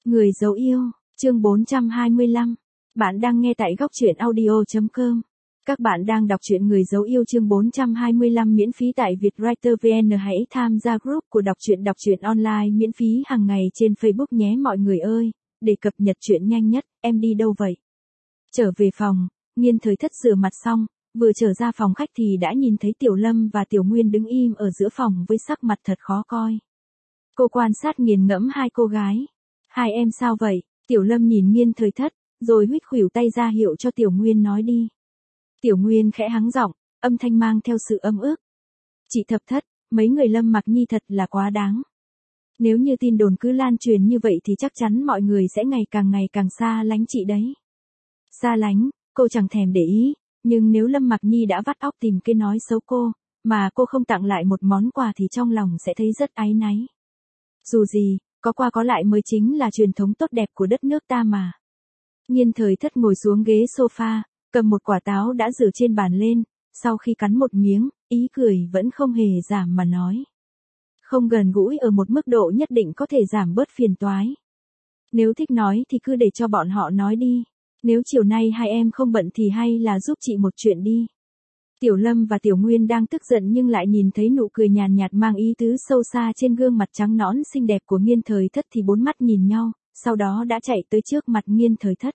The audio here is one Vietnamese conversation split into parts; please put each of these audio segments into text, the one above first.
Người dấu yêu, chương 425. Bạn đang nghe tại góc truyện audio.com. Các bạn đang đọc truyện Người dấu yêu chương 425 miễn phí tại Vietwriter VN. Hãy tham gia group của đọc truyện online miễn phí hàng ngày trên Facebook nhé mọi người ơi, để cập nhật truyện nhanh nhất. Em đi đâu vậy? Trở về phòng, Nghiên Thời Thất rửa mặt xong, vừa trở ra phòng khách thì đã nhìn thấy Tiểu Lâm và Tiểu Nguyên đứng im ở giữa phòng với sắc mặt thật khó coi. Cô quan sát nghiền ngẫm hai cô gái. Hai em sao vậy? Tiểu Lâm nhìn Nghiên Thời Thất, rồi huýt khuỷu tay ra hiệu cho Tiểu Nguyên nói đi. Tiểu Nguyên khẽ hắng giọng, âm thanh mang theo sự ấm ức. Chị Thập Thất, mấy người Lâm Mặc Nhi thật là quá đáng. Nếu như tin đồn cứ lan truyền như vậy thì chắc chắn mọi người sẽ ngày càng xa lánh chị đấy. Xa lánh, cô chẳng thèm để ý, nhưng nếu Lâm Mặc Nhi đã vắt óc tìm cái nói xấu cô, mà cô không tặng lại một món quà thì trong lòng sẽ thấy rất áy náy. Dù gì, có qua có lại mới chính là truyền thống tốt đẹp của đất nước ta mà. Nghiên Thời Thất ngồi xuống ghế sofa, cầm một quả táo đã rửa trên bàn lên, sau khi cắn một miếng, ý cười vẫn không hề giảm mà nói. Không gần gũi ở một mức độ nhất định có thể giảm bớt phiền toái. Nếu thích nói thì cứ để cho bọn họ nói đi. Nếu chiều nay hai em không bận thì hay là giúp chị một chuyện đi. Tiểu Lâm và Tiểu Nguyên đang tức giận nhưng lại nhìn thấy nụ cười nhàn nhạt mang ý tứ sâu xa trên gương mặt trắng nõn xinh đẹp của Nghiên Thời Thất thì bốn mắt nhìn nhau, sau đó đã chạy tới trước mặt Nghiên Thời Thất.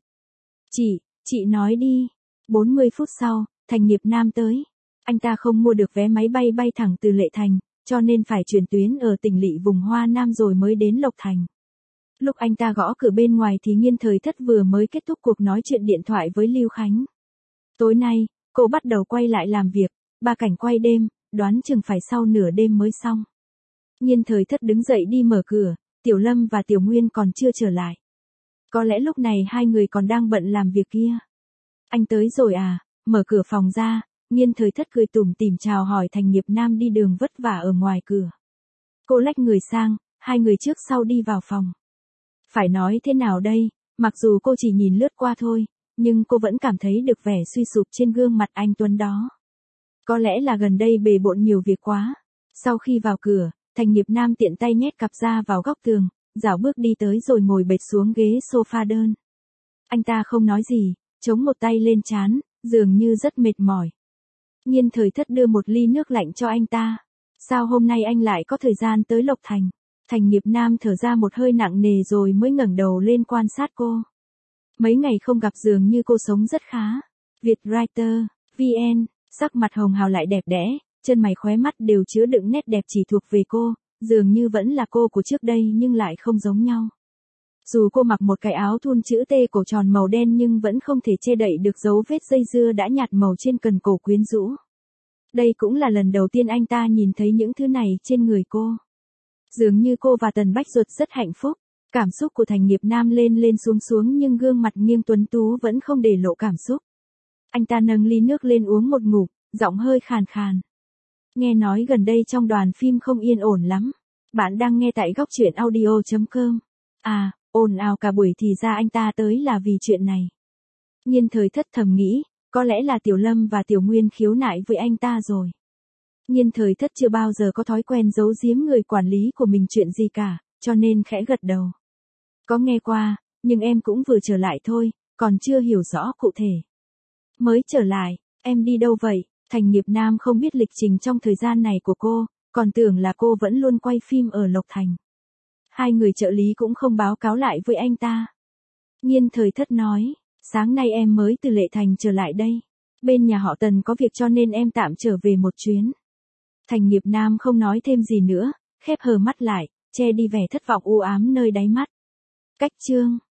Chị nói đi. 40 phút sau, Thành Nghiệp Nam tới. Anh ta không mua được vé máy bay bay thẳng từ Lệ Thành, cho nên phải chuyển tuyến ở tỉnh lỵ vùng Hoa Nam rồi mới đến Lộc Thành. Lúc anh ta gõ cửa bên ngoài thì Nghiên Thời Thất vừa mới kết thúc cuộc nói chuyện điện thoại với Lưu Khánh. Tối nay, cô bắt đầu quay lại làm việc, 3 cảnh quay đêm, đoán chừng phải sau nửa đêm mới xong. Nghiên Thời Thất đứng dậy đi mở cửa, Tiểu Lâm và Tiểu Nguyên còn chưa trở lại. Có lẽ lúc này hai người còn đang bận làm việc kia. Anh tới rồi à? Mở cửa phòng ra, Nghiên Thời Thất cười tủm tỉm chào hỏi Thành Nghiệp Nam đi đường vất vả ở ngoài cửa. Cô lách người sang, hai người trước sau đi vào phòng. Phải nói thế nào đây, mặc dù cô chỉ nhìn lướt qua thôi, nhưng cô vẫn cảm thấy được vẻ suy sụp trên gương mặt anh Tuấn đó. Có lẽ là gần đây bề bộn nhiều việc quá. Sau khi vào cửa, Thành Nghiệp Nam tiện tay nhét cặp ra vào góc tường, dạo bước đi tới rồi ngồi bệt xuống ghế sofa đơn. Anh ta không nói gì, chống một tay lên trán, dường như rất mệt mỏi. Nghiên Thời Thất đưa một ly nước lạnh cho anh ta. Sao hôm nay anh lại có thời gian tới Lộc Thành? Thành Nghiệp Nam thở ra một hơi nặng nề rồi mới ngẩng đầu lên quan sát cô. Mấy ngày không gặp dường như cô sống rất khá. Vietwriter VN, sắc mặt hồng hào lại đẹp đẽ, chân mày khóe mắt đều chứa đựng nét đẹp chỉ thuộc về cô, dường như vẫn là cô của trước đây nhưng lại không giống nhau. Dù cô mặc một cái áo thun chữ T cổ tròn màu đen nhưng vẫn không thể che đậy được dấu vết dây dưa đã nhạt màu trên cần cổ quyến rũ. Đây cũng là lần đầu tiên anh ta nhìn thấy những thứ này trên người cô. Dường như cô và Tần Bách Duật rất hạnh phúc. Cảm xúc của Thành Nghiệp Nam lên lên xuống nhưng gương mặt nghiêng tuấn tú vẫn không để lộ cảm xúc. Anh ta nâng ly nước lên uống một ngụm, giọng hơi khàn khàn. Nghe nói gần đây trong đoàn phim không yên ổn lắm. Bạn đang nghe tại góc truyện audio.com. À, ồn ào cả buổi thì ra anh ta tới là vì chuyện này. Nghiên Thời Thất thầm nghĩ, có lẽ là Tiểu Lâm và Tiểu Nguyên khiếu nại với anh ta rồi. Nghiên Thời Thất chưa bao giờ có thói quen giấu giếm người quản lý của mình chuyện gì cả, cho nên khẽ gật đầu. Có nghe qua, nhưng em cũng vừa trở lại thôi, còn chưa hiểu rõ cụ thể. Mới trở lại, em đi đâu vậy? Thành Nghiệp Nam không biết lịch trình trong thời gian này của cô, còn tưởng là cô vẫn luôn quay phim ở Lộc Thành. Hai người trợ lý cũng không báo cáo lại với anh ta. Nghiên Thời Thất nói, sáng nay em mới từ Lệ Thành trở lại đây. Bên nhà họ Tần có việc cho nên em tạm trở về một chuyến. Thành Nghiệp Nam không nói thêm gì nữa, khép hờ mắt lại, che đi vẻ thất vọng u ám nơi đáy mắt. Cách chương